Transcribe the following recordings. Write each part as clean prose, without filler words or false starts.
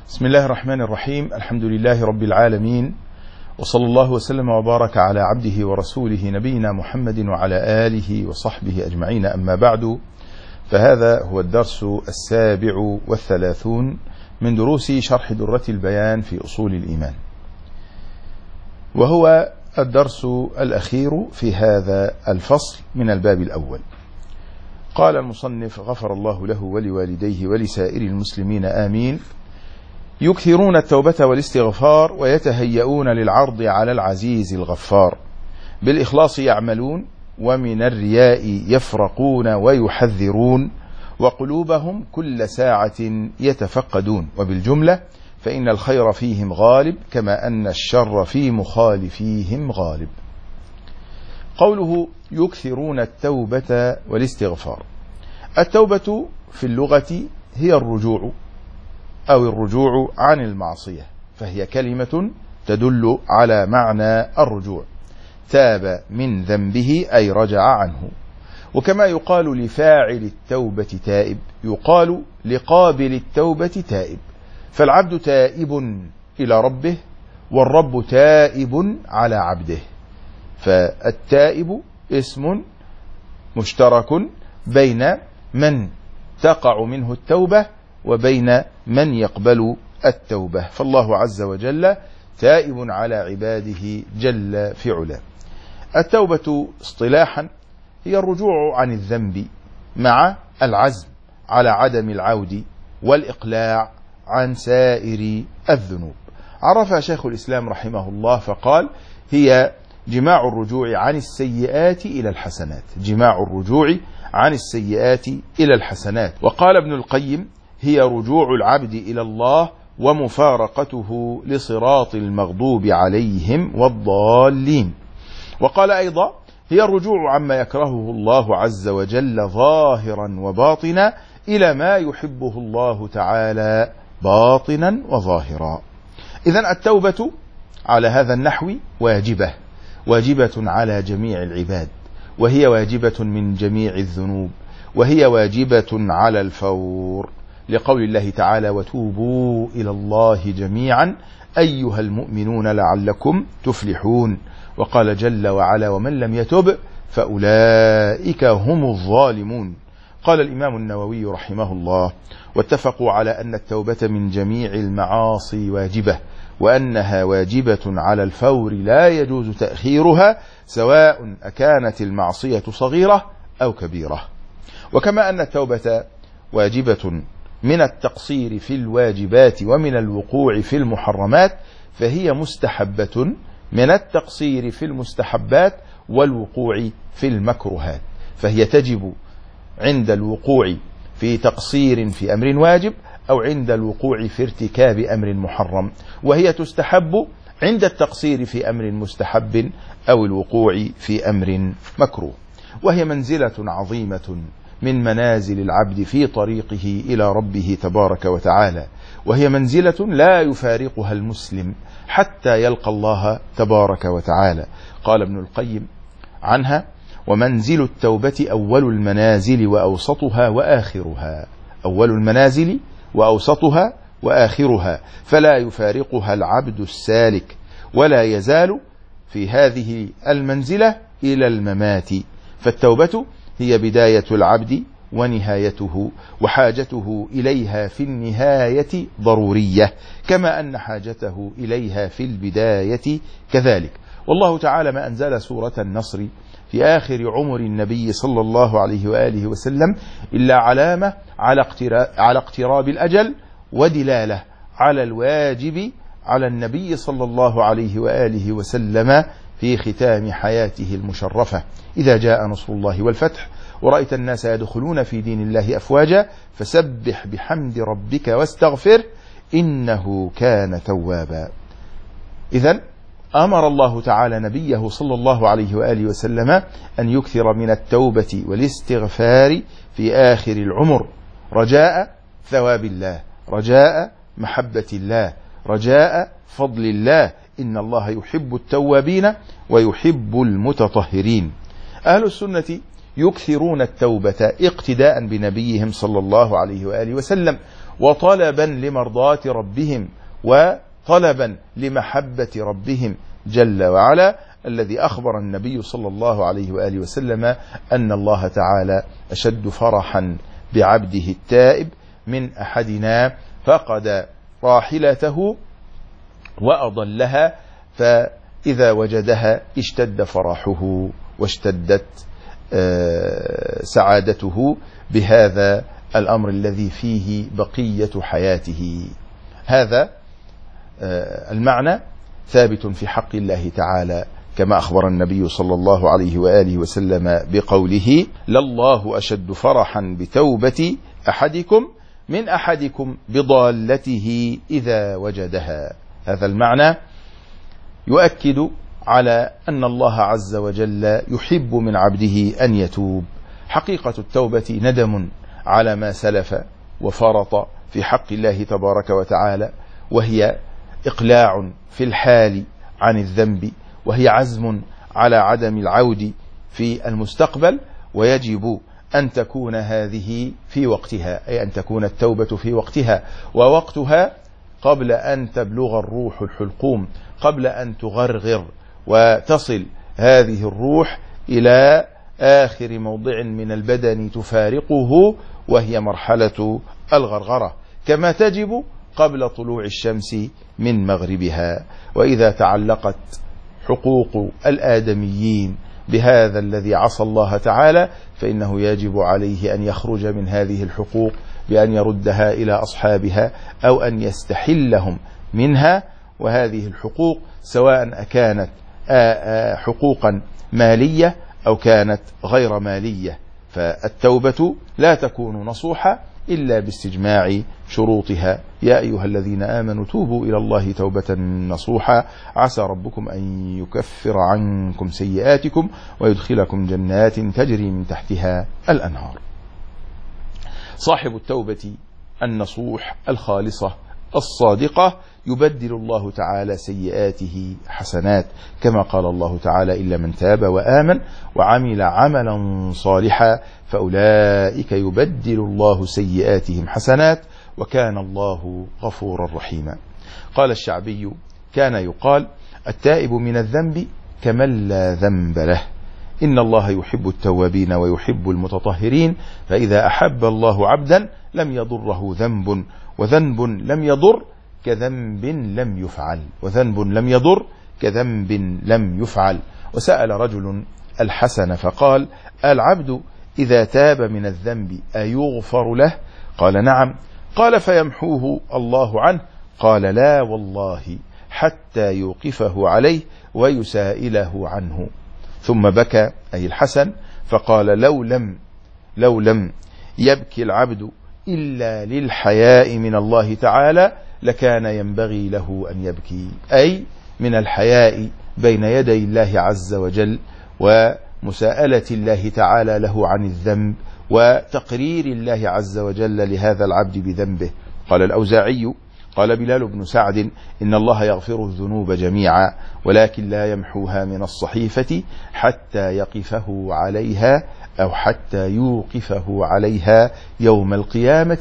بسم الله الرحمن الرحيم. الحمد لله رب العالمين، وصلى الله وسلم وبارك على عبده ورسوله نبينا محمد وعلى آله وصحبه أجمعين. أما بعد، فهذا هو الدرس 37 من دروس شرح درة البيان في أصول الإيمان، وهو الدرس الأخير في هذا الفصل من الباب الأول. قال المصنف غفر الله له ولوالديه ولسائر المسلمين آمين: يكثرون التوبة والاستغفار ويتهيئون للعرض على العزيز الغفار، بالإخلاص يعملون ومن الرياء يفرقون ويحذرون، وقلوبهم كل ساعة يتفقدون، وبالجملة فإن الخير فيهم غالب كما أن الشر في مخالفيهم غالب. قوله يكثرون التوبة والاستغفار: التوبة في اللغة هي الرجوع أو الرجوع عن المعصية، فهي كلمة تدل على معنى الرجوع. تاب من ذنبه أي رجع عنه. وكما يقال لفاعل التوبة تائب، يقال لقابل التوبة تائب، فالعبد تائب إلى ربه والرب تائب على عبده، فالتائب اسم مشترك بين من تقع منه التوبة وبين من يقبل التوبة، فالله عز وجل تائب على عباده جل في علاه. التوبة اصطلاحا هي الرجوع عن الذنب مع العزم على عدم العود والإقلاع عن سائر الذنوب. عرفها شيخ الإسلام رحمه الله فقال: هي جماع الرجوع عن السيئات إلى الحسنات، جماع الرجوع عن السيئات إلى الحسنات. وقال ابن القيم: هي رجوع العبد إلى الله ومفارقته لصراط المغضوب عليهم والضالين. وقال أيضا: هي الرجوع عما يكرهه الله عز وجل ظاهرا وباطنا إلى ما يحبه الله تعالى باطنا وظاهرا. إذن التوبة على هذا النحو واجبة على جميع العباد، وهي واجبة من جميع الذنوب، وهي واجبة على الفور، لقول الله تعالى: وتوبوا إلى الله جميعا أيها المؤمنون لعلكم تفلحون. وقال جل وعلا: ومن لم يتب فأولئك هم الظالمون. قال الإمام النووي رحمه الله: واتفقوا على أن التوبة من جميع المعاصي واجبة، وأنها واجبة على الفور لا يجوز تأخيرها، سواء أكانت المعصية صغيرة أو كبيرة. وكما أن التوبة واجبة من التقصير في الواجبات ومن الوقوع في المحرمات، فهي مستحبة من التقصير في المستحبات والوقوع في المكروهات، فهي تجب عند الوقوع في تقصير في أمر واجب أو عند الوقوع في ارتكاب أمر محرم، وهي تستحب عند التقصير في أمر مستحب أو الوقوع في أمر مكروه. وهي منزلة عظيمة من منازل العبد في طريقه إلى ربه تبارك وتعالى، وهي منزلة لا يفارقها المسلم حتى يلقى الله تبارك وتعالى. قال ابن القيم عنها: ومنزل التوبة أول المنازل وأوسطها وآخرها، أول المنازل وأوسطها وآخرها، فلا يفارقها العبد السالك، ولا يزال في هذه المنزلة إلى الممات. فالتوبة هي بداية العبد ونهايته، وحاجته إليها في النهاية ضرورية، كما أن حاجته إليها في البداية كذلك. والله تعالى ما أنزل سورة النصر في آخر عمر النبي صلى الله عليه وآله وسلم إلا علامة على اقتراب الأجل، ودلالة على الواجب على النبي صلى الله عليه وآله وسلم في ختام حياته المشرفة: إذا جاء نصر الله والفتح ورأيت الناس يدخلون في دين الله أفواجا فسبح بحمد ربك واستغفر إنه كان توابا. إذن أمر الله تعالى نبيه صلى الله عليه وآله وسلم أن يكثر من التوبة والاستغفار في آخر العمر، رجاء ثواب الله، رجاء محبة الله، رجاء فضل الله. إن الله يحب التوابين ويحب المتطهرين. أهل السنة يكثرون التوبة اقتداء بنبيهم صلى الله عليه وآله وسلم، وطلبا لمرضاة ربهم وطلبا لمحبة ربهم جل وعلا، الذي أخبر النبي صلى الله عليه وآله وسلم أن الله تعالى أشد فرحا بعبده التائب من أحدنا فقد راحلته وأضلها، فإذا وجدها اشتد فرحه واشتدت سعادته بهذا الأمر الذي فيه بقية حياته. هذا المعنى ثابت في حق الله تعالى، كما أخبر النبي صلى الله عليه وآله وسلم بقوله: لله أشد فرحا بتوبة أحدكم من أحدكم بضالته إذا وجدها. هذا المعنى يؤكد على أن الله عز وجل يحب من عبده أن يتوب. حقيقة التوبة ندم على ما سلف وفرط في حق الله تبارك وتعالى، وهي إقلاع في الحال عن الذنب، وهي عزم على عدم العود في المستقبل، ويجب أن تكون هذه في وقتها، أي أن تكون التوبة في وقتها، ووقتها قبل أن تبلغ الروح الحلقوم، قبل أن تغرغر وتصل هذه الروح إلى آخر موضع من البدن تفارقه، وهي مرحلة الغرغرة، كما تجب قبل طلوع الشمس من مغربها. وإذا تعلقت حقوق الآدميين بهذا الذي عصى الله تعالى، فإنه يجب عليه أن يخرج من هذه الحقوق بأن يردها إلى أصحابها أو أن يستحلهم منها. وهذه الحقوق سواء كانت حقوقا مالية أو كانت غير مالية، فالتوبة لا تكون نصوحة إلا باستجماع شروطها. يا أيها الذين آمنوا توبوا إلى الله توبة نصوحا عسى ربكم أن يكفر عنكم سيئاتكم ويدخلكم جنات تجري من تحتها الأنهار. صاحب التوبة النصوح الخالصة الصادقة يبدل الله تعالى سيئاته حسنات، كما قال الله تعالى: إلا من تاب وآمن وعمل عملا صالحا فأولئك يبدل الله سيئاتهم حسنات وكان الله غفورا رحيما. قال الشعبي: كان يقال: التائب من الذنب كمن لا ذنب له، إن الله يحب التوابين ويحب المتطهرين، فإذا أحب الله عبدا لم يضره ذنب، وذنب لم يضر كذنب لم يفعل، وذنب لم يضر كذنب لم يفعل. وسأل رجل الحسن فقال: العبد إذا تاب من الذنب أيغفر له؟ قال: نعم. قال: فيمحوه الله عنه؟ قال: لا والله، حتى يوقفه عليه ويسائله عنه. ثم بكى أي الحسن فقال: لو لم يبكي العبد إلا للحياء من الله تعالى لكان ينبغي له أن يبكي، أي من الحياء بين يدي الله عز وجل، ومساءلة الله تعالى له عن الذنب، وتقرير الله عز وجل لهذا العبد بذنبه. قال الأوزاعي: قال بلال بن سعد: إن الله يغفر الذنوب جميعا ولكن لا يمحوها من الصحيفة حتى يقفه عليها أو حتى يوقفه عليها يوم القيامة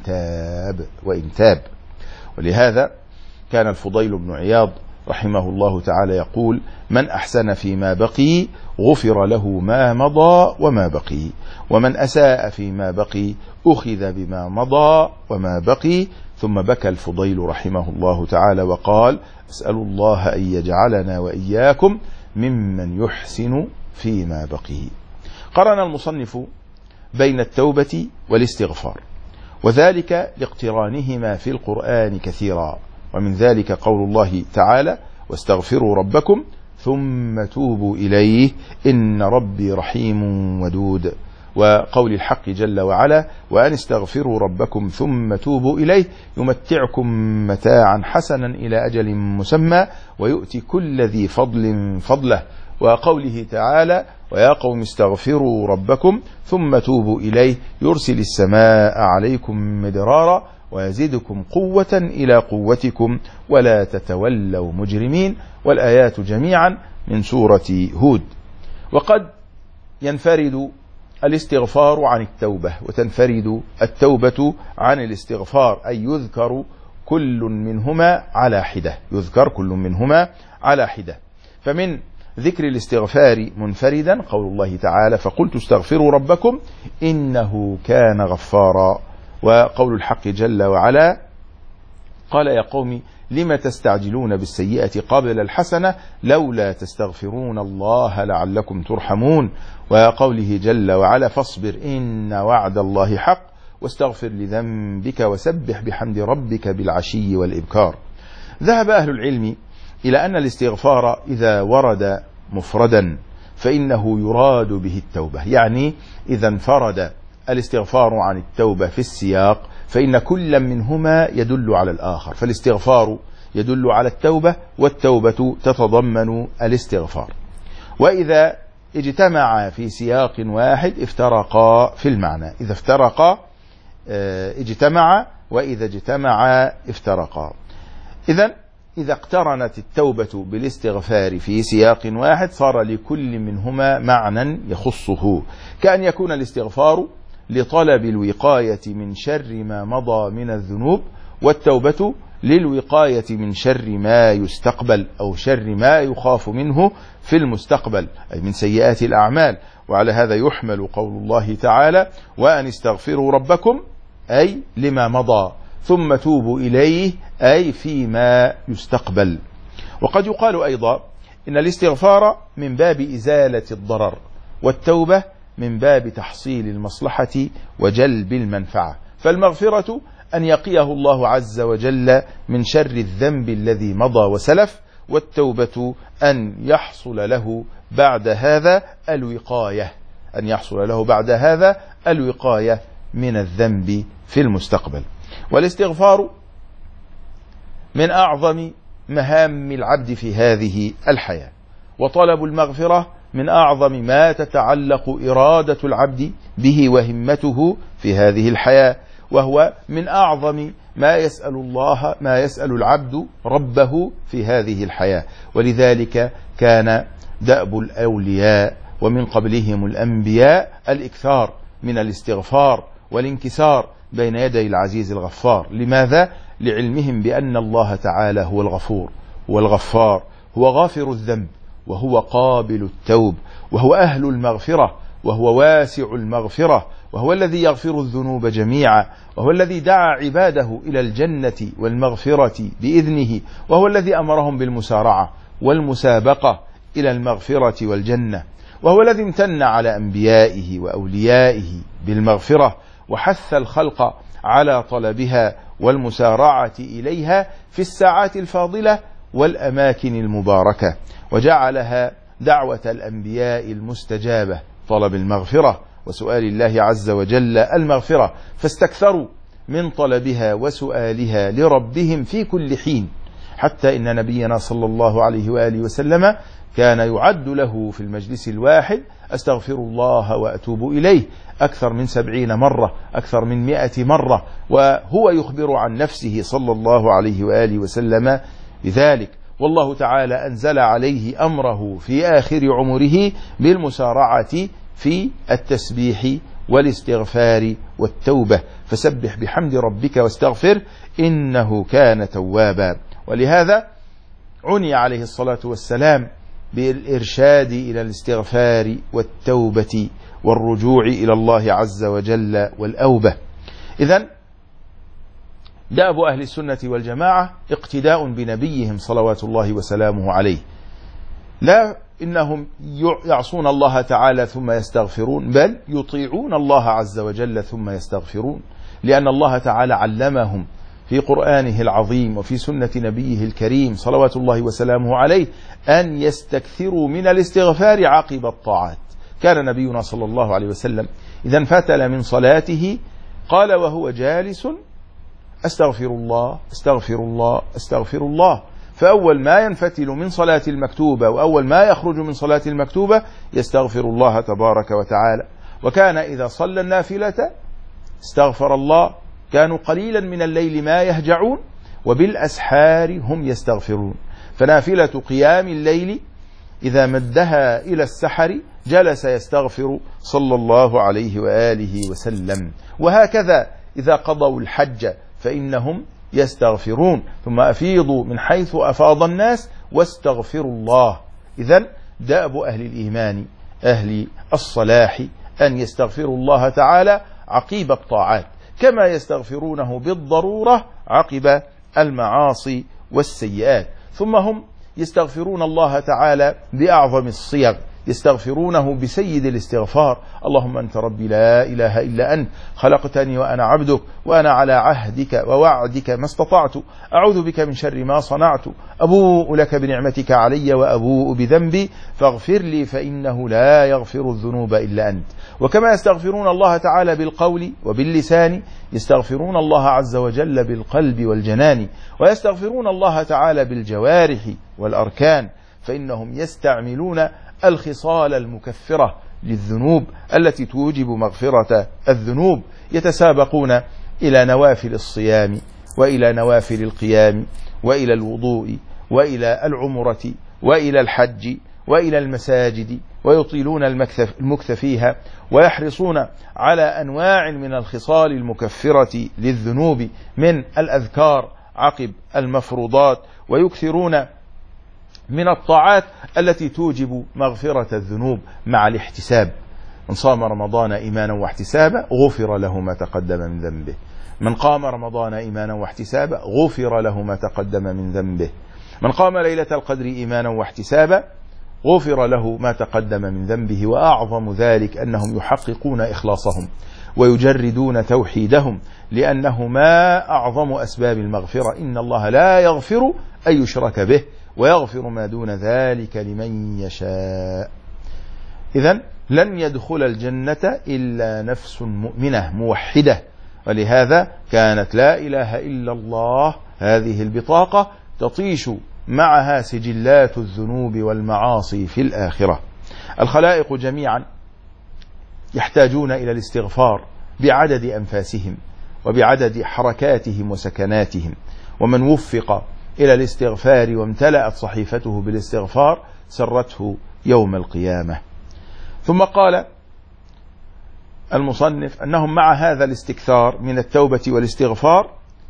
وإن تاب. ولهذا كان الفضيل بن عياض رحمه الله تعالى يقول: من أحسن فيما بقي غفر له ما مضى وما بقي، ومن أساء فيما بقي أخذ بما مضى وما بقي. ثم بكى الفضيل رحمه الله تعالى وقال: أسأل الله أن يجعلنا وإياكم ممن يحسن فيما بقي. قرن المصنف بين التوبة والاستغفار، وذلك لاقترانهما في القرآن كثيرا، ومن ذلك قول الله تعالى: واستغفروا ربكم ثم توبوا إليه إن ربي رحيم ودود، وقول الحق جل وعلا: وأن استغفروا ربكم ثم توبوا إليه يمتعكم متاعا حسنا إلى أجل مسمى ويؤتي كل ذي فضل فضله، وقوله تعالى: ويا قوم استغفروا ربكم ثم توبوا إليه يرسل السماء عليكم مدرارا ويزيدكم قوة إلى قوتكم ولا تتولوا مجرمين. والآيات جميعا من سورة هود. وقد ينفرد الاستغفار عن التوبة، وتنفرد التوبة عن الاستغفار، أي يذكر كل منهما على حدة، يذكر كل منهما على حدة. فمن ذكر الاستغفار منفردا قول الله تعالى: فقلت استغفروا ربكم إنه كان غفارا. وقول الحق جل وعلا: قال يا قوم لم تستعجلون بالسيئة قبل الحسنة لولا تستغفرون الله لعلكم ترحمون. وقوله جل وعلا: فاصبر إن وعد الله حق واستغفر لذنبك وسبح بحمد ربك بالعشي والإبكار. ذهب أهل العلم إلى أن الاستغفار إذا ورد مفردا فإنه يراد به التوبة، يعني إذا انفرد الاستغفار عن التوبة في السياق فإن كل منهما يدل على الآخر، فالاستغفار يدل على التوبة والتوبة تتضمن الاستغفار. وإذا اجتمعا في سياق واحد افترقا في المعنى، إذا افترقا اجتمعا وإذا اجتمعا افترقا. إذا اقترنت التوبة بالاستغفار في سياق واحد صار لكل منهما معنى يخصه، كأن يكون الاستغفار لطلب الوقاية من شر ما مضى من الذنوب، والتوبة للوقاية من شر ما يستقبل أو شر ما يخاف منه في المستقبل، أي من سيئات الأعمال. وعلى هذا يحمل قول الله تعالى: وأن استغفروا ربكم، أي لما مضى، ثم توبوا إليه، أي فيما يستقبل. وقد يقال أيضا إن الاستغفار من باب إزالة الضرر، والتوبة من باب تحصيل المصلحة وجلب المنفعة. فالمغفرة أن يقيه الله عز وجل من شر الذنب الذي مضى وسلف، والتوبة أن يحصل له بعد هذا الوقاية، أن يحصل له بعد هذا الوقاية من الذنب في المستقبل. والاستغفار من أعظم مهام العبد في هذه الحياة، وطلب المغفرة من أعظم ما تتعلق إرادة العبد به وهمته في هذه الحياة، وهو من أعظم ما يسأل العبد ربه في هذه الحياة. ولذلك كان دأب الأولياء ومن قبلهم الأنبياء الإكثار من الاستغفار والانكسار بين يدي العزيز الغفار. لماذا؟ لعلمهم بأن الله تعالى هو الغفور والغفار، هو غافر الذنب وهو قابل التوب، وهو أهل المغفرة وهو واسع المغفرة، وهو الذي يغفر الذنوب جميعا، وهو الذي دعا عباده إلى الجنة والمغفرة بإذنه، وهو الذي أمرهم بالمسارعة والمسابقة إلى المغفرة والجنة، وهو الذي امتن على أنبيائه وأوليائه بالمغفرة، وحث الخلق على طلبها والمسارعة إليها في الساعات الفاضلة والأماكن المباركة، وجعلها دعوة الأنبياء المستجابة، طلب المغفرة وسؤال الله عز وجل المغفرة، فاستكثروا من طلبها وسؤالها لربهم في كل حين، حتى إن نبينا صلى الله عليه وآله وسلم كان يعد له في المجلس الواحد أستغفر الله وأتوب إليه أكثر من 70 مرة، أكثر من 100 مرة، وهو يخبر عن نفسه صلى الله عليه وآله وسلم بذلك. والله تعالى أنزل عليه أمره في آخر عمره بالمسارعة في التسبيح والاستغفار والتوبة، فسبح بحمد ربك واستغفر إنه كان توابا. ولهذا عني عليه الصلاة والسلام بالإرشاد إلى الاستغفار والتوبة والرجوع إلى الله عز وجل والأوبة. إذن دأب أهل السنة والجماعة اقتداء بنبيهم صلوات الله وسلامه عليه، لا إنهم يعصون الله تعالى ثم يستغفرون، بل يطيعون الله عز وجل ثم يستغفرون، لأن الله تعالى علمهم في قرآنه العظيم وفي سنة نبيه الكريم صلوات الله وسلامه عليه أن يستكثروا من الاستغفار عقب الطاعات. كان نبينا صلى الله عليه وسلم إذا انفتل من صلاته قال وهو جالس: أستغفر الله أستغفر الله أستغفر الله. فأول ما ينفتل من صلاة المكتوبة وأول ما يخرج من صلاة المكتوبة يستغفر الله تبارك وتعالى. وكان إذا صلى النافلة استغفر الله. كانوا قليلا من الليل ما يهجعون وبالأسحار هم يستغفرون. فنافلة قيام الليل إذا مدها إلى السحر جلس يستغفر صلى الله عليه وآله وسلم. وهكذا إذا قضوا الحج فإنهم يستغفرون، ثم أفيضوا من حيث أفاض الناس واستغفروا الله. إذن دأب أهل الإيمان أهل الصلاح أن يستغفروا الله تعالى عقيب الطاعات، كما يستغفرونه بالضرورة عقب المعاصي والسيئات. ثم هم يستغفرون الله تعالى بأعظم الصيغ، يستغفرونه بسيد الاستغفار: اللهم أنت ربي لا إله إلا أنت، خلقتني وأنا عبدك، وأنا على عهدك ووعدك ما استطعت، أعوذ بك من شر ما صنعت، أبوء لك بنعمتك علي وأبوء بذنبي فاغفر لي فإنه لا يغفر الذنوب إلا أنت. وكما يستغفرون الله تعالى بالقول وباللسان، يستغفرون الله عز وجل بالقلب والجنان، ويستغفرون الله تعالى بالجوارح والأركان، فإنهم يستعملون الخصال المكفرة للذنوب التي توجب مغفرة الذنوب، يتسابقون إلى نوافل الصيام وإلى نوافل القيام وإلى الوضوء وإلى العمرة وإلى الحج وإلى المساجد، ويطيلون المكث فيها، ويحرصون على أنواع من الخصال المكفرة للذنوب من الأذكار عقب المفروضات، ويكثرون من الطاعات التي توجب مغفرة الذنوب مع الاحتساب. من صام رمضان إيمانا واحتسابا غفر له ما تقدم من ذنبه، من قام رمضان إيمانا واحتسابا غفر له ما تقدم من ذنبه، من قام ليلة القدر إيمانا واحتسابا غفر له ما تقدم من ذنبه. وأعظم ذلك أنهم يحققون إخلاصهم ويجردون توحيدهم، لأنه ما أعظم أسباب المغفرة: إن الله لا يغفر أن يشرك به ويغفر ما دون ذلك لمن يشاء. إذن لن يدخل الجنة إلا نفس مؤمنة موحدة، ولهذا كانت لا إله إلا الله هذه البطاقة تطيش معها سجلات الذنوب والمعاصي في الآخرة. الخلائق جميعا يحتاجون إلى الاستغفار بعدد أنفاسهم وبعدد حركاتهم وسكناتهم، ومن وفق إلى الاستغفار وامتلأت صحيفته بالاستغفار سرته يوم القيامة. ثم قال المصنف أنهم مع هذا الاستكثار من التوبة والاستغفار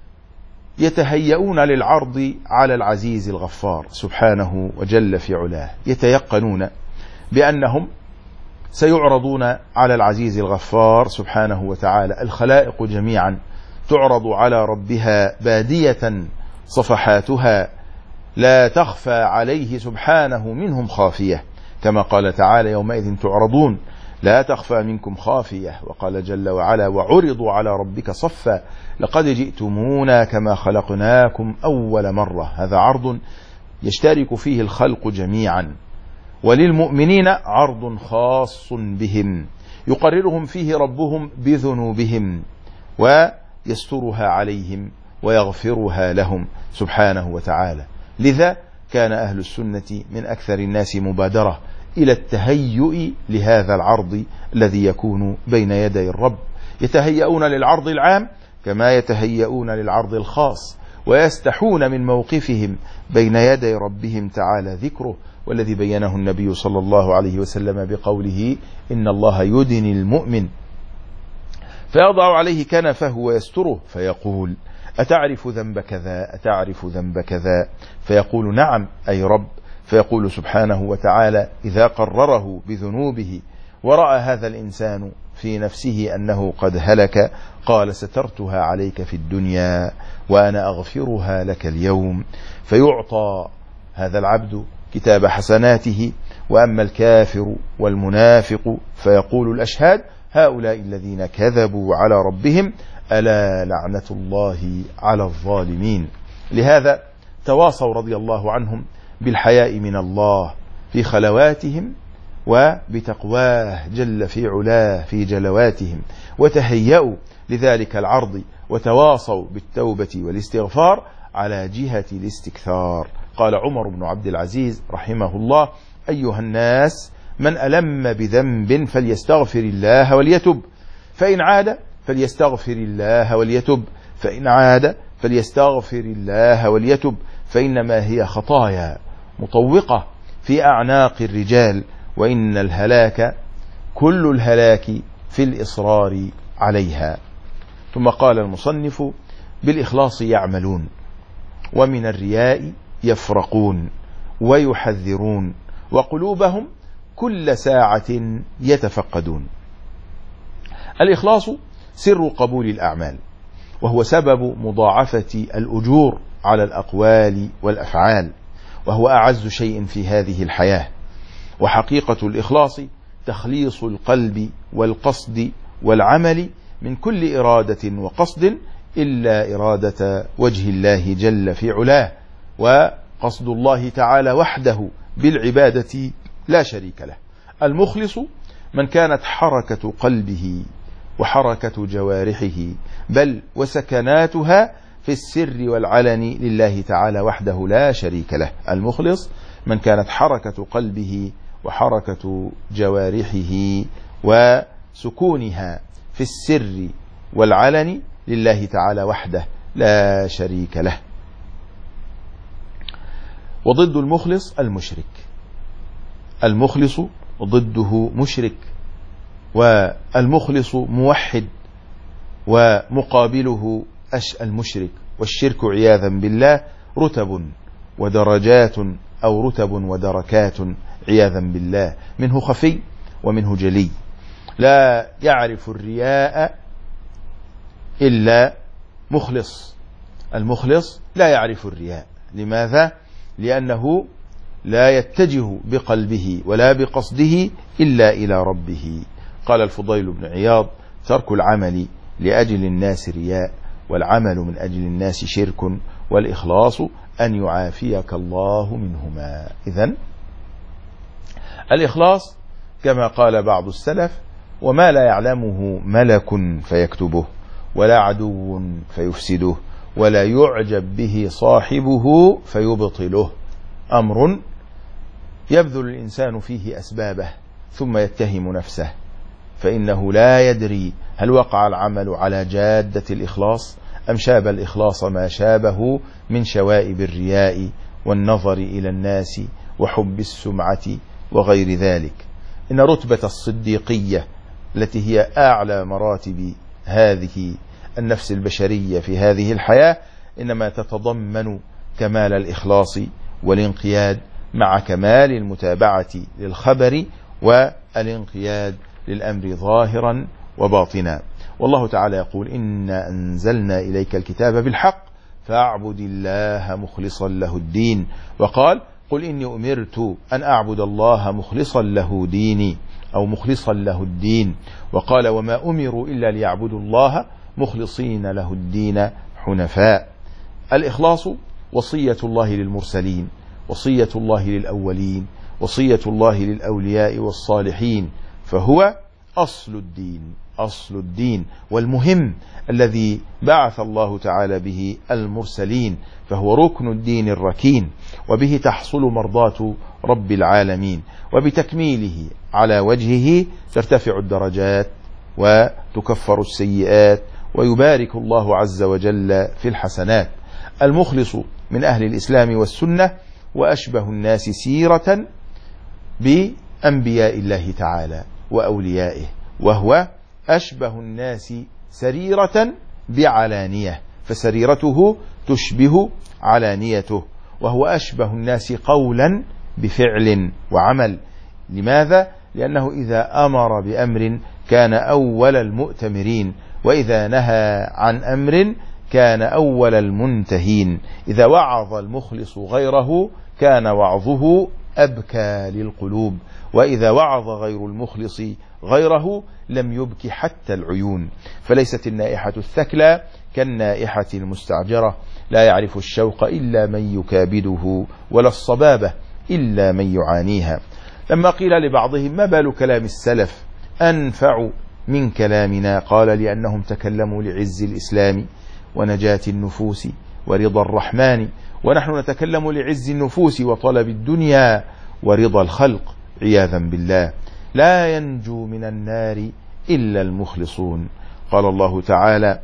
يتهيئون للعرض على العزيز الغفار سبحانه وجل في علاه، يتيقنون بأنهم سيعرضون على العزيز الغفار سبحانه وتعالى. الخلائق جميعا تعرض على ربها بادية صفحاتها لا تخفى عليه سبحانه منهم خافية، كما قال تعالى: يومئذ تعرضون لا تخفى منكم خافية. وقال جل وعلا: وعرضوا على ربك صفا لقد جئتمونا كما خلقناكم أول مرة. هذا عرض يشترك فيه الخلق جميعا، وللمؤمنين عرض خاص بهم يقررهم فيه ربهم بذنوبهم ويسترها عليهم ويغفرها لهم سبحانه وتعالى. لذا كان أهل السنة من أكثر الناس مبادرة إلى التهيؤ لهذا العرض الذي يكون بين يدي الرب، يتهيئون للعرض العام كما يتهيئون للعرض الخاص، ويستحون من موقفهم بين يدي ربهم تعالى ذكره، والذي بينه النبي صلى الله عليه وسلم بقوله: إن الله يدني المؤمن فيضع عليه كنفه ويستره فيقول: أتعرف ذنب كذا؟ أتعرف ذنب كذا؟ فيقول: نعم أي رب. فيقول سبحانه وتعالى إذا قرره بذنوبه ورأى هذا الإنسان في نفسه أنه قد هلك: قال سترتها عليك في الدنيا وأنا أغفرها لك اليوم. فيعطى هذا العبد كتاب حسناته. وأما الكافر والمنافق فيقول الأشهاد: هؤلاء الذين كذبوا على ربهم ألا لعنة الله على الظالمين. لهذا تواصوا رضي الله عنهم بالحياء من الله في خلواتهم وبتقواه جل في علاه في جلواتهم، وتهيأوا لذلك العرض وتواصوا بالتوبة والاستغفار على جهة الاستكثار. قال عمر بن عبد العزيز رحمه الله: أيها الناس، من ألم بذنب فليستغفر الله وليتب، فإن عاد فليستغفر الله وليتب، فإن عاد فليستغفر الله وليتب، فإنما هي خطايا مطوقة في أعناق الرجال، وإن الهلاك كل الهلاك في الإصرار عليها. ثم قال المصنف: بالإخلاص يعملون، ومن الرياء يفرقون ويحذرون، وقلوبهم كل ساعة يتفقدون. الإخلاص سر قبول الأعمال، وهو سبب مضاعفة الأجور على الأقوال والأفعال، وهو أعز شيء في هذه الحياة. وحقيقة الإخلاص تخليص القلب والقصد والعمل من كل إرادة وقصد إلا إرادة وجه الله جل في علاه، وقصد الله تعالى وحده بالعبادة لا شريك له. المخلص من كانت حركة قلبه وحركة جوارحه بل وسكناتها في السر والعلن لله تعالى وحده لا شريك له. المخلص من كانت حركة قلبه وحركة جوارحه وسكونها في السر والعلن لله تعالى وحده لا شريك له. وضد المخلص المشرك. المخلص ضده مشرك، والمخلص موحد، ومقابله المشرك. والشرك عياذا بالله رتب ودرجات، أو رتب ودركات عياذا بالله، منه خفي ومنه جلي. لا يعرف الرياء إلا مخلص. المخلص لا يعرف الرياء. لماذا؟ لأنه لا يتجه بقلبه ولا بقصده إلا إلى ربه. قال الفضيل بن عياض: ترك العمل لأجل الناس رياء، والعمل من أجل الناس شرك، والإخلاص أن يعافيك الله منهما. إذن الإخلاص كما قال بعض السلف: وما لا يعلمه ملك فيكتبه، ولا عدو فيفسده، ولا يعجب به صاحبه فيبطله. أمر يبذل الإنسان فيه أسبابه ثم يتهم نفسه، فإنه لا يدري هل وقع العمل على جادة الإخلاص أم شاب الإخلاص ما شابه من شوائب الرياء والنظر إلى الناس وحب السمعة وغير ذلك. إن رتبة الصديقية التي هي أعلى مراتب هذه النفس البشرية في هذه الحياة إنما تتضمن كمال الإخلاص والانقياد مع كمال المتابعة للخبر والانقياد للأمر ظاهرا وباطنا. والله تعالى يقول: إنا أنزلنا إليك الكتاب بالحق فاعبد الله مخلصا له الدين. وقال: قل إني أمرت أن أعبد الله مخلصا له ديني، أو مخلصا له الدين. وقال: وما أمروا إلا ليعبدوا الله مخلصين له الدين حنفاء. الإخلاص وصية الله للمرسلين، وصية الله للأولين، وصية الله للأولياء والصالحين، فهو أصل الدين، أصل الدين والمهم الذي بعث الله تعالى به المرسلين، فهو ركن الدين الركين، وبه تحصل مرضاة رب العالمين، وبتكميله على وجهه ترتفع الدرجات وتكفر السيئات ويبارك الله عز وجل في الحسنات. المخلص من أهل الإسلام والسنة وأشبه الناس سيرة بأنبياء الله تعالى وأوليائه، وهو أشبه الناس سريرة بعلانية، فسريرته تشبه علانيته. وهو أشبه الناس قولا بفعل وعمل. لماذا؟ لأنه إذا أمر بأمر كان أول المؤتمرين، وإذا نهى عن أمر كان أول المنتهين. إذا وعظ المخلص غيره كان وعظه أبكى للقلوب، وإذا وعظ غير المخلص غيره لم يبكي حتى العيون. فليست النائحة الثكلى كالنائحة المستعجرة، لا يعرف الشوق إلا من يكابده، ولا الصبابة إلا من يعانيها. لما قيل لبعضهم: ما بال كلام السلف أنفع من كلامنا؟ قال: لأنهم تكلموا لعز الإسلام ونجاة النفوس ورضا الرحمن، ونحن نتكلم لعز النفوس وطلب الدنيا ورضا الخلق عياذا بالله. لا ينجو من النار إلا المخلصون. قال الله تعالى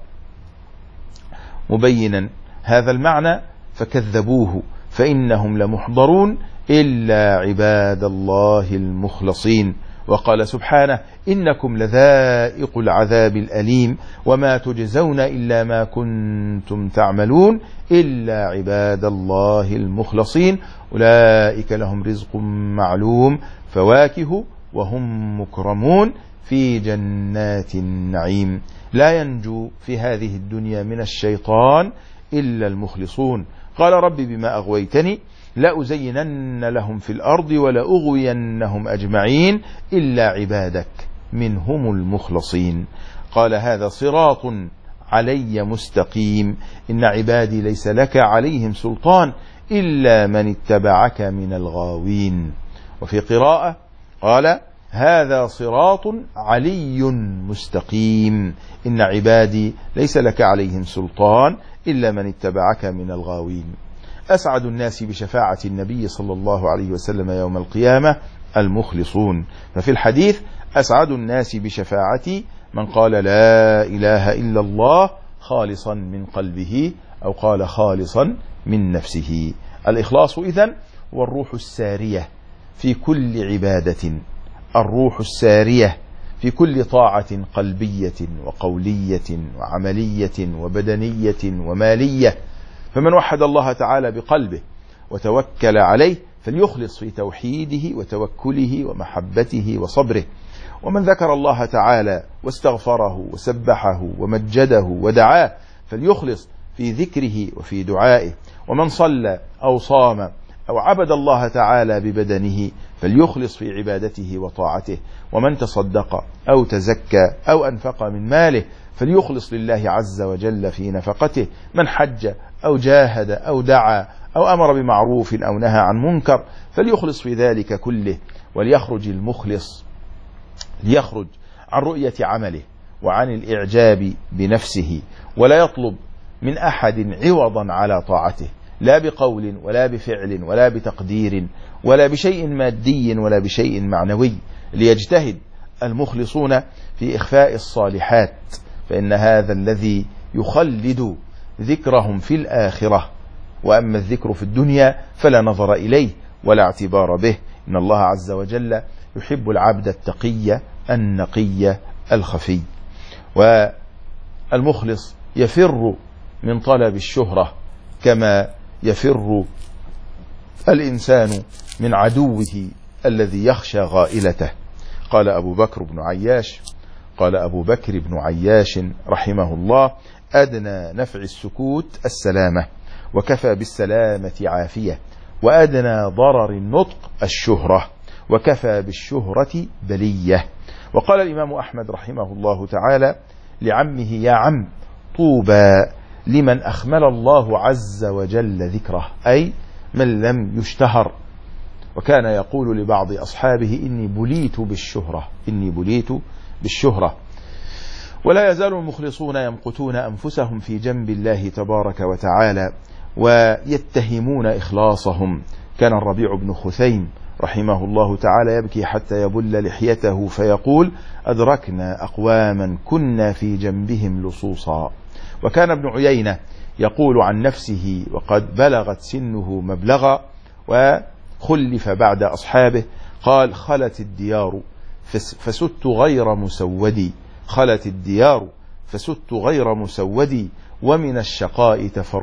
مبينا هذا المعنى: فكذبوه فإنهم لمحضرون إلا عباد الله المخلصين. وقال سبحانه: إنكم لذائق العذاب الأليم وما تجزون إلا ما كنتم تعملون إلا عباد الله المخلصين أولئك لهم رزق معلوم فواكه وهم مكرمون في جنات النعيم. لا ينجو في هذه الدنيا من الشيطان إلا المخلصون. قال: رب بما أغويتني لأزينن لهم في الأرض ولأغوينهم أجمعين إلا عبادك منهم المخلصين. قال: هذا صراط علي مستقيم إن عبادي ليس لك عليهم سلطان إلا من اتبعك من الغاوين. وفي قراءة قال: هذا صراط علي مستقيم إن عبادي ليس لك عليهم سلطان إلا من اتبعك من الغاوين. أسعد الناس بشفاعة النبي صلى الله عليه وسلم يوم القيامة المخلصون. ففي الحديث: أسعد الناس بشفاعتي من قال لا إله إلا الله خالصا من قلبه، أو قال خالصا من نفسه. الإخلاص إذن هو الروح السارية في كل عبادة، الروح السارية في كل طاعة قلبية وقولية وعملية وبدنية ومالية. فمن وحد الله تعالى بقلبه وتوكل عليه فليخلص في توحيده وتوكله ومحبته وصبره. ومن ذكر الله تعالى واستغفره وسبحه ومجده ودعاه فليخلص في ذكره وفي دعائه. ومن صلى أو صام أو عبد الله تعالى ببدنه فليخلص في عبادته وطاعته. ومن تصدق أو تزكى أو أنفق من ماله فليخلص لله عز وجل في نفقته. من حج أو جاهد أو دعا أو أمر بمعروف أو نهى عن منكر فليخلص في ذلك كله. وليخرج المخلص ليخرج عن رؤية عمله وعن الإعجاب بنفسه، ولا يطلب من أحد عوضا على طاعته، لا بقول ولا بفعل ولا بتقدير ولا بشيء مادي ولا بشيء معنوي. ليجتهد المخلصون في إخفاء الصالحات، فإن هذا الذي يخلد ذكرهم في الآخرة. وأما الذكر في الدنيا فلا نظر إليه ولا اعتبار به. إن الله عز وجل يحب العبد التقي النقي الخفي. والمخلص يفر من طلب الشهرة كما يفر الإنسان من عدوه الذي يخشى غائلته. قال أبو بكر بن عياش رحمه الله: أدنى نفع السكوت السلامة، وكفى بالسلامة عافية، وأدنى ضرر النطق الشهرة، وكفى بالشهرة بلية. وقال الإمام أحمد رحمه الله تعالى لعمه: يا عم، طوبى لمن أخمل الله عز وجل ذكره، أي من لم يشتهر. وكان يقول لبعض أصحابه: إني بليت بالشهرة. ولا يزال المخلصون يمقتون أنفسهم في جنب الله تبارك وتعالى ويتهمون إخلاصهم. كان الربيع بن خثيم رحمه الله تعالى يبكي حتى يبل لحيته فيقول: أدركنا أقواما كنا في جنبهم لصوصا. وكان ابن عيينة يقول عن نفسه وقد بلغت سنه مبلغا وخلف بعد أصحابه، قال: خلت الديار فسدت غير مسودي ومن الشقاء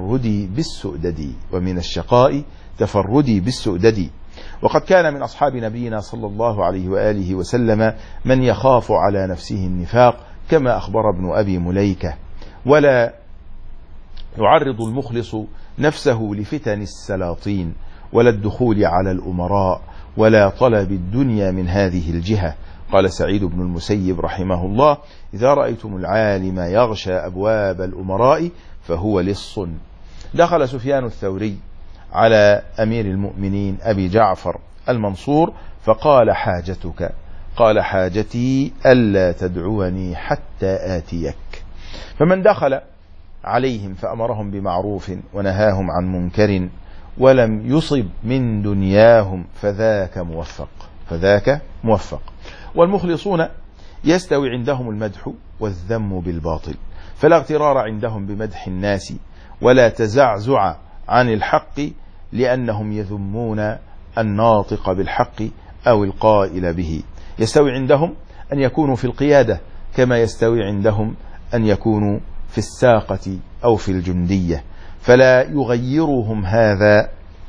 تفردي بالسؤدد. وقد كان من أصحاب نبينا صلى الله عليه وآله وسلم من يخاف على نفسه النفاق كما أخبر ابن أبي مليكة. ولا يعرض المخلص نفسه لفتن السلاطين ولا الدخول على الأمراء ولا طلب الدنيا من هذه الجهة. قال سعيد بن المسيب رحمه الله: إذا رأيتم العالم يغشى أبواب الأمراء فهو لص. دخل سفيان الثوري على أمير المؤمنين أبي جعفر المنصور فقال: حاجتك؟ قال: حاجتي ألا تدعوني حتى آتيك. فمن دخل عليهم فأمرهم بمعروف ونهاهم عن منكر ولم يصب من دنياهم فذاك موفق. والمخلصون يستوي عندهم المدح والذم بالباطل، فلا اغترار عندهم بمدح الناس ولا تزعزع عن الحق، لأنهم يذمون الناطق بالحق أو القائل به. يستوي عندهم أن يكونوا في القيادة كما يستوي عندهم أن يكونوا في الساقة أو في الجندية، فلا يغيرهم هذا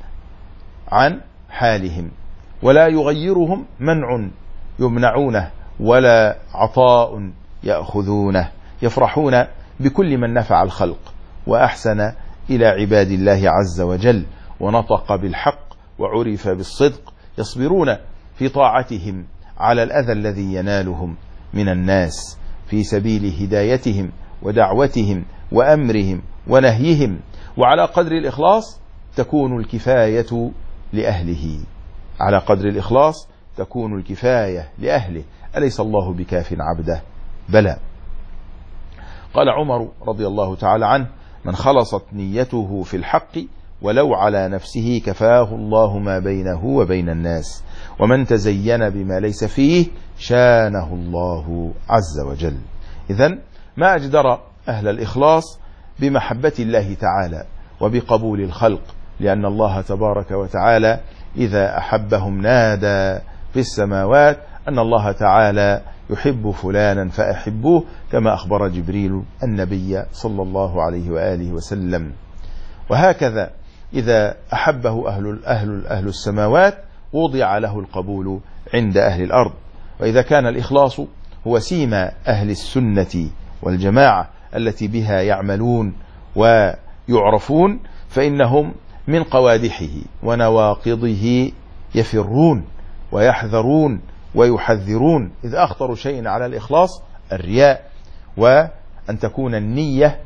عن حالهم، ولا يغيرهم منع يمنعونه ولا عطاء يأخذونه. يفرحون بكل من نفع الخلق وأحسن إلى عباد الله عز وجل ونطق بالحق وعرف بالصدق، يصبرون في طاعتهم على الأذى الذي ينالهم من الناس في سبيل هدايتهم ودعوتهم وأمرهم ونهيهم. وعلى قدر الإخلاص تكون الكفاية لأهله، على قدر الإخلاص تكون الكفاية لأهله. أليس الله بكاف عبده؟ بلى. قال عمر رضي الله تعالى عنه: من خلصت نيته في الحق ولو على نفسه كفاه الله ما بينه وبين الناس، ومن تزين بما ليس فيه شانه الله عز وجل. إذن ما أجدر أهل الإخلاص بمحبة الله تعالى وبقبول الخلق، لأن الله تبارك وتعالى إذا أحبهم نادى في السماوات أن الله تعالى يحب فلانا فأحبوه، كما أخبر جبريل النبي صلى الله عليه وآله وسلم. وهكذا إذا أحبه أهل السماوات وضع له القبول عند أهل الأرض. وإذا كان الإخلاص هو سيما أهل السنة والجماعة التي بها يعملون ويعرفون، فإنهم من قوادحه ونواقضه يفرون ويحذرون ويحذرون. إذ أخطر شيء على الإخلاص الرياء، وأن تكون النية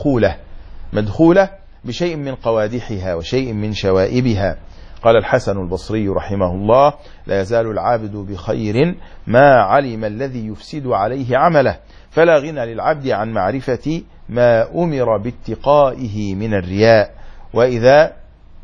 مدخولة بشيء من قوادحها وشيء من شوائبها. قال الحسن البصري رحمه الله: لا يزال العابد بخير ما علم الذي يفسد عليه عمله، فلا غنى للعبد عن معرفة ما أمر باتقائه من الرياء. وإذا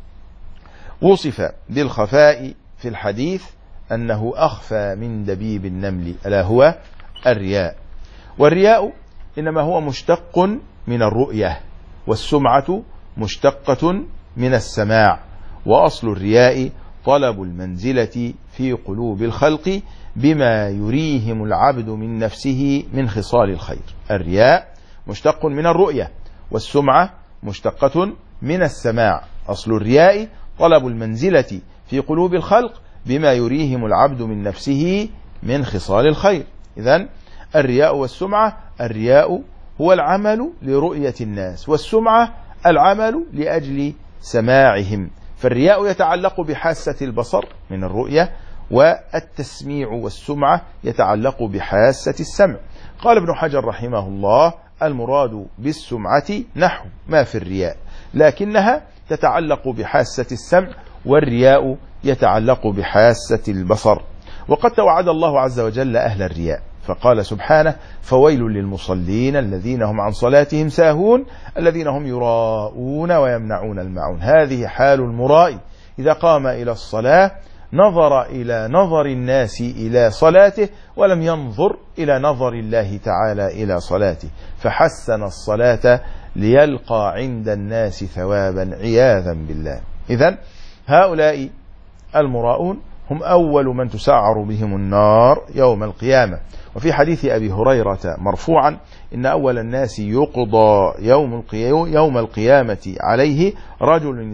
وصف بالخفاء في الحديث أنه أخفى من دبيب النمل، ألا هو الرياء. والرياء إنما هو مشتق من الرؤية، والسمعة مشتقة من السماع. وأصل الرياء طلب المنزلة في قلوب الخلق بما يريهم العبد من نفسه من خصال الخير. الرياء مشتق من الرؤية، والسمعة مشتقة من السماع. أصل الرياء طلب المنزلة في قلوب الخلق بما يريهم العبد من نفسه من خصال الخير. إذن الرياء والسمعة: الرياء هو العمل لرؤية الناس، والسمعة العمل لأجل سماعهم. فالرياء يتعلق بحاسة البصر من الرؤية، والتسميع والسمعة يتعلق بحاسة السمع. قال ابن حجر رحمه الله: المراد بالسمعة نحو ما في الرياء، لكنها تتعلق بحاسة السمع، والرياء يتعلق بحاسة البصر. وقد توعد الله عز وجل أهل الرياء فقال سبحانه: فويل للمصلين الذين هم عن صلاتهم ساهون الذين هم يراءون ويمنعون الماعون. هذه حال المرائي إذا قام إلى الصلاة نظر إلى نظر الناس إلى صلاته، ولم ينظر إلى نظر الله تعالى إلى صلاته، فحسن الصلاة ليلقى عند الناس ثوابا عياذا بالله. إذن هؤلاء المراؤون هم أول من تسعر بهم النار يوم القيامة. وفي حديث أبي هريرة مرفوعا: إن أول الناس يقضى يوم القيامة عليه رجل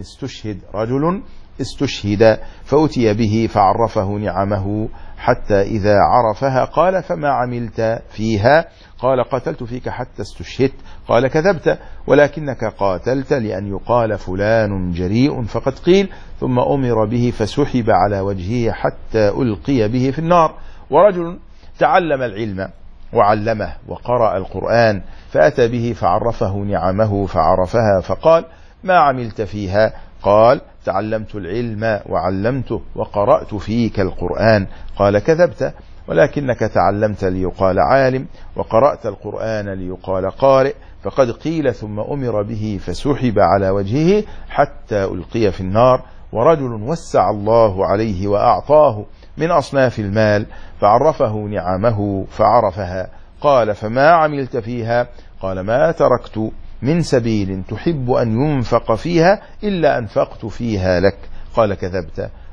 استشهد فأتي به فعرفه نعمه حتى إذا عرفها قال: فما عملت فيها؟ قال: قاتلت فيك حتى استشهدت. قال: كذبت، ولكنك قاتلت لأن يقال فلان جريء فقد قيل. ثم أمر به فسحب على وجهه حتى ألقي به في النار. ورجل تعلم العلم وعلمه وقرأ القرآن فأتى به فعرفه نعمه فعرفها فقال: ما عملت فيها؟ قال: تعلمت العلم وعلمته وقرأت فيك القرآن. قال: كذبت، ولكنك تعلمت ليقال عالم وقرأت القرآن ليقال قارئ فقد قيل. ثم أمر به فسحب على وجهه حتى ألقي في النار. ورجل وسع الله عليه وأعطاه من أصناف المال فعرفه نعمه فعرفها. قال: فما عملت فيها؟ قال: ما تركت من سبيل تحب أن ينفق فيها إلا أنفقت فيها لك. قال: كذبت،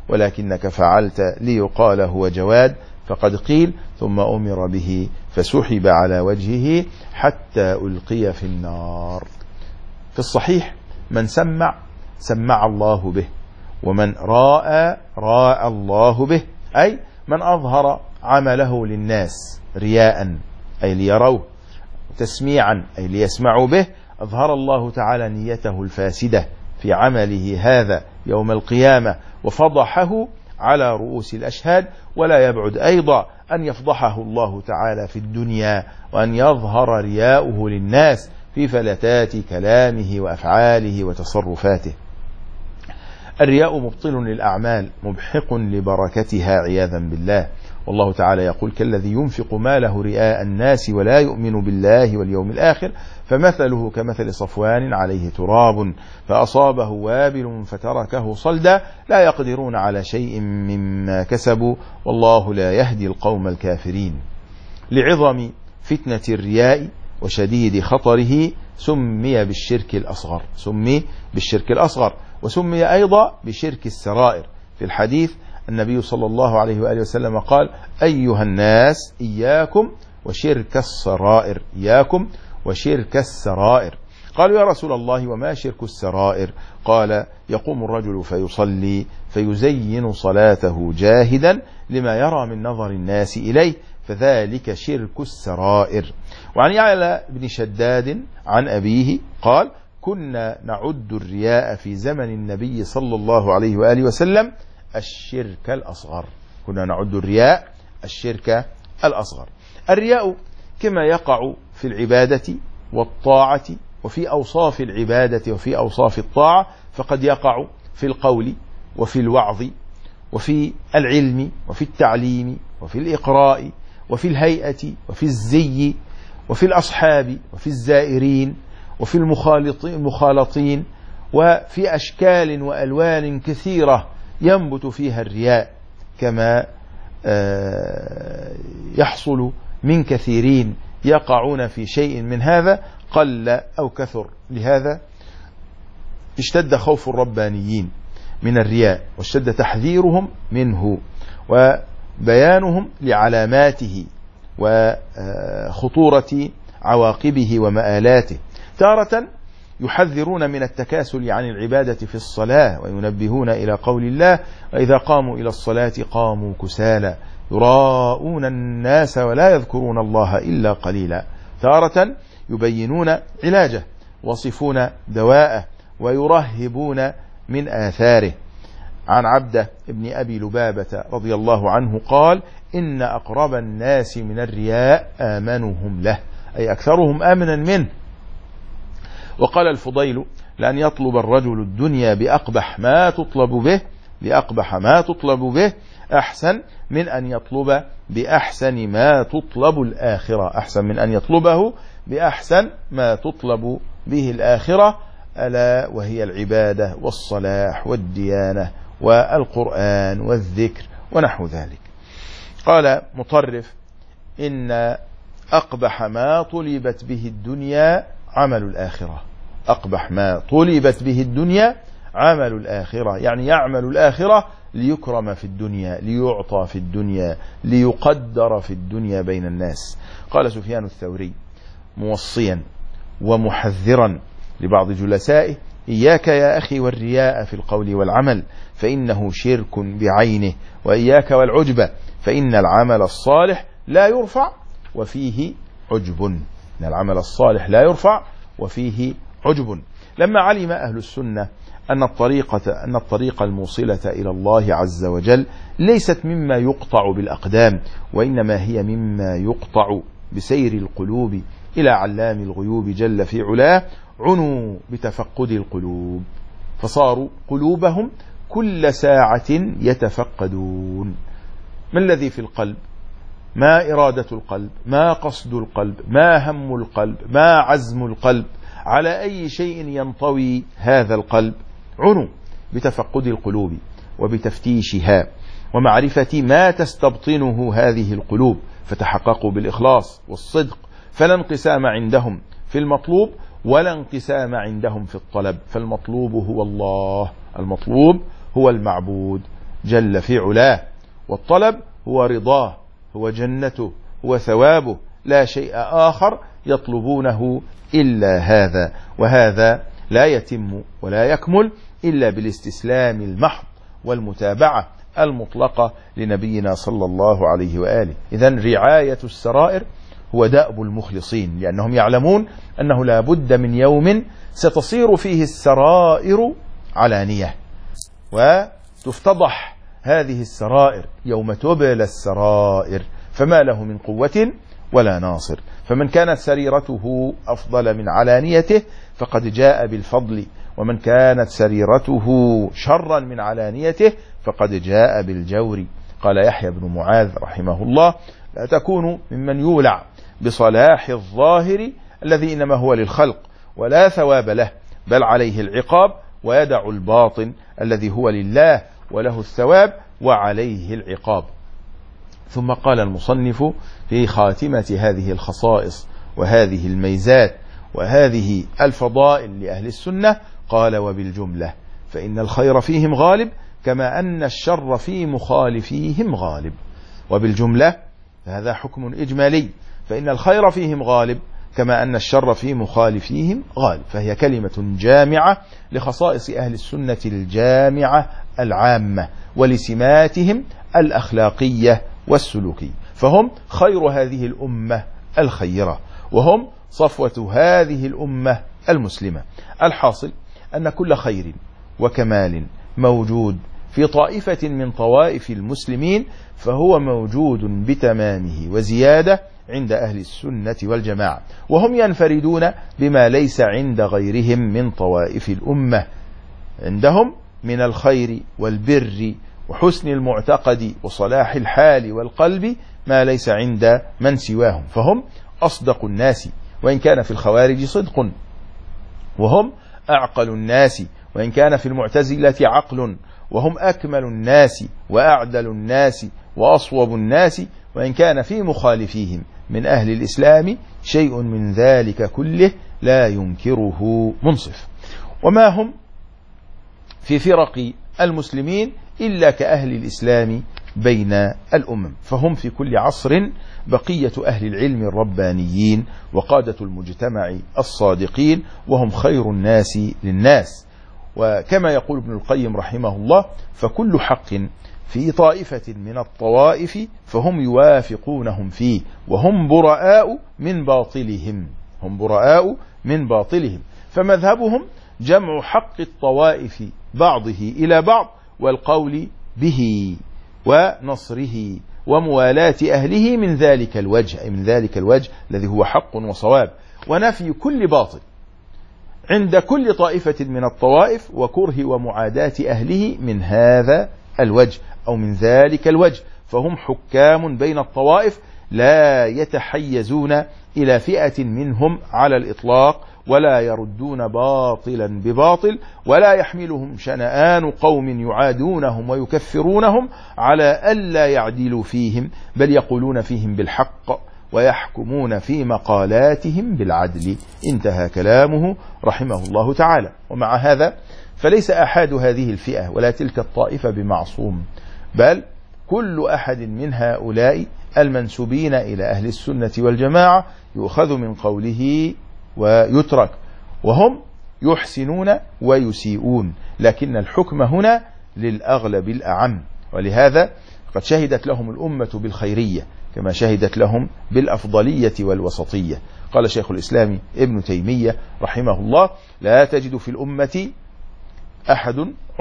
ولكنك فعلت ليقال هو جواد، فقد قيل ثم أمر به فسحب على وجهه حتى ألقي في النار. في الصحيح من سمع الله به، ومن راء الله به، أي من أظهر عمله للناس رياء أي ليروه، تسميعا أي ليسمعوا به، أظهر الله تعالى نيته الفاسدة في عمله هذا يوم القيامة وفضحه على رؤوس الأشهاد. ولا يبعد أيضا أن يفضحه الله تعالى في الدنيا، وأن يظهر رياؤه للناس في فلتات كلامه وأفعاله وتصرفاته. الرياء مبطل للأعمال مبحق لبركتها عياذا بالله. والله تعالى يقول: كالذي ينفق ماله رئاء الناس ولا يؤمن بالله واليوم الآخر فمثله كمثل صفوان عليه تراب فأصابه وابل فتركه صلدا لا يقدرون على شيء مما كسبوا والله لا يهدي القوم الكافرين. لعظم فتنة الرياء وشديد خطره سمي بالشرك الأصغر، وسمي أيضا بشرك السرائر. في الحديث النبي صلى الله عليه وآله وسلم قال: أيها الناس إياكم وشرك السرائر. قالوا: يا رسول الله وما شرك السرائر؟ قال: يقوم الرجل فيصلي فيزين صلاته جاهدا لما يرى من نظر الناس إليه فذلك شرك السرائر. وعن يعلى بن شداد عن أبيه قال: كنا نعد الرياء في زمن النبي صلى الله عليه وآله وسلم الشرك الأصغر. الرياء كما يقع في العبادة والطاعة وفي أوصاف العبادة وفي أوصاف الطاعة، فقد يقع في القول وفي الوعظ وفي العلم وفي التعليم وفي الإقراء وفي الهيئة وفي الزي وفي الأصحاب وفي الزائرين وفي المخالطين، وفي أشكال وألوان كثيرة ينبت فيها الرياء، كما يحصل من كثيرين يقعون في شيء من هذا قل أو كثر. لهذا اشتد خوف الربانيين من الرياء، واشتد تحذيرهم منه وبيانهم لعلاماته وخطورة عواقبه ومآلاته. تارة يحذرون من التكاسل عن العبادة في الصلاة وينبهون إلى قول الله: وإذا قاموا إلى الصلاة قاموا كسالى يراءون الناس ولا يذكرون الله إلا قليلا. تارة يبينون علاجه وصفون دواءه ويرهبون من آثاره. عن عبده ابن أبي لبابة رضي الله عنه قال: إن أقرب الناس من الرياء آمنهم له، أي أكثرهم آمنا منه. وقال الفضيل: لأن يطلب الرجل الدنيا بأقبح ما تطلب به أحسن من أن يطلب بأحسن ما تطلب الآخرة، أحسن من أن يطلبه بأحسن ما تطلب به الآخرة، ألا وهي العبادة والصلاح والديانة والقرآن والذكر ونحو ذلك. قال مطرف: إن أقبح ما طلبت به الدنيا عمل الآخرة. أقبح ما طلبت به الدنيا عمل الآخرة، يعني يعمل الآخرة ليكرم في الدنيا، ليعطى في الدنيا، ليقدر في الدنيا بين الناس. قال سفيان الثوري موصيا ومحذرا لبعض جلسائه: إياك يا أخي والرياء في القول والعمل فإنه شرك بعينه، وإياك والعجب فإن العمل الصالح لا يرفع وفيه عجب. لما علم أهل السنة أن الطريقة الموصلة إلى الله عز وجل ليست مما يقطع بالأقدام، وإنما هي مما يقطع بسير القلوب إلى علام الغيوب جل في علاه، عنوا بتفقد القلوب، فصاروا قلوبهم كل ساعة يتفقدون. ما الذي في القلب؟ ما إرادة القلب؟ ما قصد القلب؟ ما هم القلب؟ ما عزم القلب؟ على أي شيء ينطوي هذا القلب؟ عنوا بتفقد القلوب وبتفتيشها ومعرفة ما تستبطنه هذه القلوب، فتحققوا بالإخلاص والصدق، فلا انقسام عندهم في المطلوب ولا انقسام عندهم في الطلب، فالمطلوب هو الله، المطلوب هو المعبود جل في علاه، والطلب هو رضاه، هو جنته، هو ثوابه، لا شيء آخر يطلبونه إلا هذا، وهذا لا يتم ولا يكمل إلا بالاستسلام المحض والمتابعة المطلقة لنبينا صلى الله عليه وآله. إذن رعاية السرائر هو دأب المخلصين، لأنهم يعلمون أنه لا بد من يوم ستصير فيه السرائر علانية، وتفتضح هذه السرائر يوم تبلى السرائر، فما له من قوة ولا ناصر. فمن كانت سريرته أفضل من علانيته فقد جاء بالفضل، ومن كانت سريرته شرا من علانيته فقد جاء بالجور. قال يحيى بن معاذ رحمه الله: لا تكونوا ممن يولع بصلاح الظاهر الذي إنما هو للخلق ولا ثواب له، بل عليه العقاب، ويدع الباطن الذي هو لله وله الثواب وعليه العقاب. ثم قال المصنف في خاتمة هذه الخصائص وهذه الميزات وهذه الفضائل لأهل السنة، قال: وبالجملة فإن الخير فيهم غالب كما أن الشر في مخالفيهم غالب. وبالجملة هذا حكم إجمالي، فإن الخير فيهم غالب كما أن الشر في مخالفيهم غالب، فهي كلمة جامعة لخصائص أهل السنة الجامعة العامة ولسماتهم الأخلاقية والسلوكية، فهم خير هذه الأمة الخيرة، وهم صفوة هذه الأمة المسلمة. الحاصل أن كل خير وكمال موجود في طائفة من طوائف المسلمين فهو موجود بتمامه وزيادة عند أهل السنة والجماعة، وهم ينفردون بما ليس عند غيرهم من طوائف الأمة. عندهم من الخير والبر وحسن المعتقد وصلاح الحال والقلب ما ليس عند من سواهم، فهم أصدق الناس وإن كان في الخوارج صدق، وهم أعقل الناس وإن كان في المعتزلة عقل، وهم أكمل الناس وأعدل الناس وأصوب الناس وإن كان في مخالفيهم من أهل الإسلام شيء من ذلك كله لا ينكره منصف. وما هم في فرق المسلمين إلا كأهل الإسلام بين الأمم، فهم في كل عصر بقية أهل العلم الربانيين وقادة المجتمع الصادقين، وهم خير الناس للناس. وكما يقول ابن القيم رحمه الله: فكل حق في طائفة من الطوائف فهم يوافقونهم فيه، وهم براء من باطلهم، هم براء من باطلهم. فمذهبهم جمع حق الطوائف بعضه إلى بعض والقول به ونصره وموالاة أهله من ذلك الوجه، أي من ذلك الوجه الذي هو حق وصواب، ونفي كل باطل عند كل طائفة من الطوائف، وكره ومعاداة أهله من هذا الوجه أو من ذلك الوجه. فهم حكام بين الطوائف لا يتحيزون إلى فئة منهم على الإطلاق، ولا يردون باطلا بباطل، ولا يحملهم شنآن قوم يعادونهم ويكفرونهم على ألا يعدلوا فيهم، بل يقولون فيهم بالحق ويحكمون في مقالاتهم بالعدل. انتهى كلامه رحمه الله تعالى. ومع هذا فليس أحد هذه الفئة ولا تلك الطائفة بمعصوم، بل كل أحد من هؤلاء المنسوبين إلى أهل السنة والجماعة يؤخذ من قوله ويترك، وهم يحسنون ويسيئون، لكن الحكم هنا للأغلب الأعم. ولهذا قد شهدت لهم الأمة بالخيرية كما شهدت لهم بالأفضلية والوسطية. قال شيخ الإسلام ابن تيمية رحمه الله: لا تجد في الأمة أحد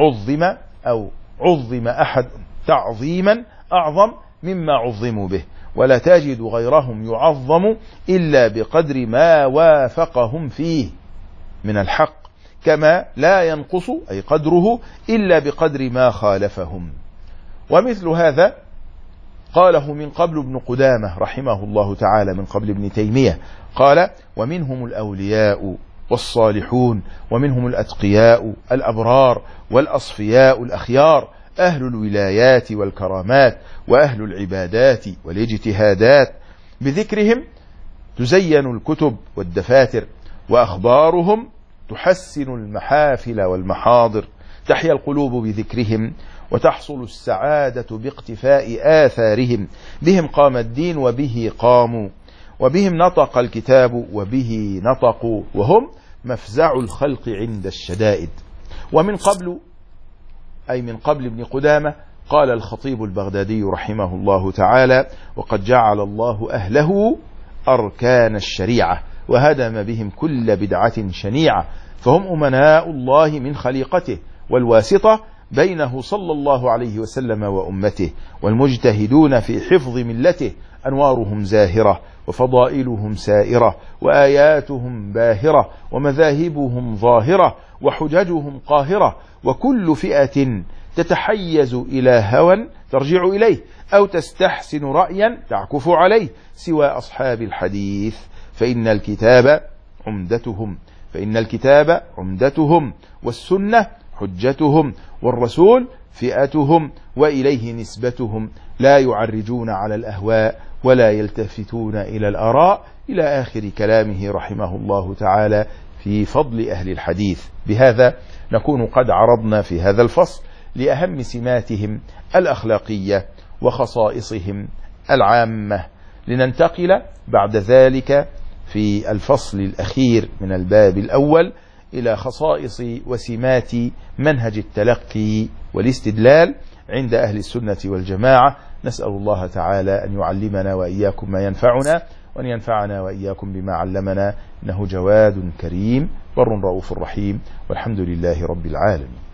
عظم أحد تعظيما أعظم مما عظموا به، ولا تجد غيرهم يعظم إلا بقدر ما وافقهم فيه من الحق، كما لا ينقص أي قدره إلا بقدر ما خالفهم. ومثل هذا قاله من قبل ابن قدامة رحمه الله تعالى من قبل ابن تيمية، قال: ومنهم الأولياء والصالحون، ومنهم الأتقياء الأبرار والأصفياء الأخيار، أهل الولايات والكرامات، وأهل العبادات والاجتهادات، بذكرهم تزين الكتب والدفاتر، وأخبارهم تحسن المحافل والمحاضر، تحيا القلوب بذكرهم، وتحصل السعادة باقتفاء آثارهم. بهم قام الدين وبه قاموا، وبهم نطق الكتاب وبه نطقوا، وهم مفزع الخلق عند الشدائد. ومن قبل، أي من قبل ابن قدامة، قال الخطيب البغدادي رحمه الله تعالى: وقد جعل الله أهله أركان الشريعة وهدم بهم كل بدعة شنيعة، فهم أمناء الله من خليقته، والواسطة بينه صلى الله عليه وسلم وأمته، والمجتهدون في حفظ ملته. أنوارهم زاهرة وفضائلهم سائرة وآياتهم باهرة ومذاهبهم ظاهرة وحججهم قاهرة، وكل فئة تتحيز إلى هوى ترجع إليه أو تستحسن رأيا تعكف عليه سوى أصحاب الحديث، فإن الكتاب عمدتهم والسنة حجتهم والرسول فئتهم وإليه نسبتهم، لا يعرجون على الأهواء ولا يلتفتون إلى الآراء، إلى آخر كلامه رحمه الله تعالى في فضل أهل الحديث. بهذا نكون قد عرضنا في هذا الفصل لأهم سماتهم الأخلاقية وخصائصهم العامة، لننتقل بعد ذلك في الفصل الأخير من الباب الأول إلى خصائص وسمات منهج التلقي والاستدلال عند أهل السنة والجماعة. نسأل الله تعالى أن يعلمنا وإياكم ما ينفعنا، وأن ينفعنا وإياكم بما علمنا، إنه جواد كريم بر رؤوف رحيم، والحمد لله رب العالمين.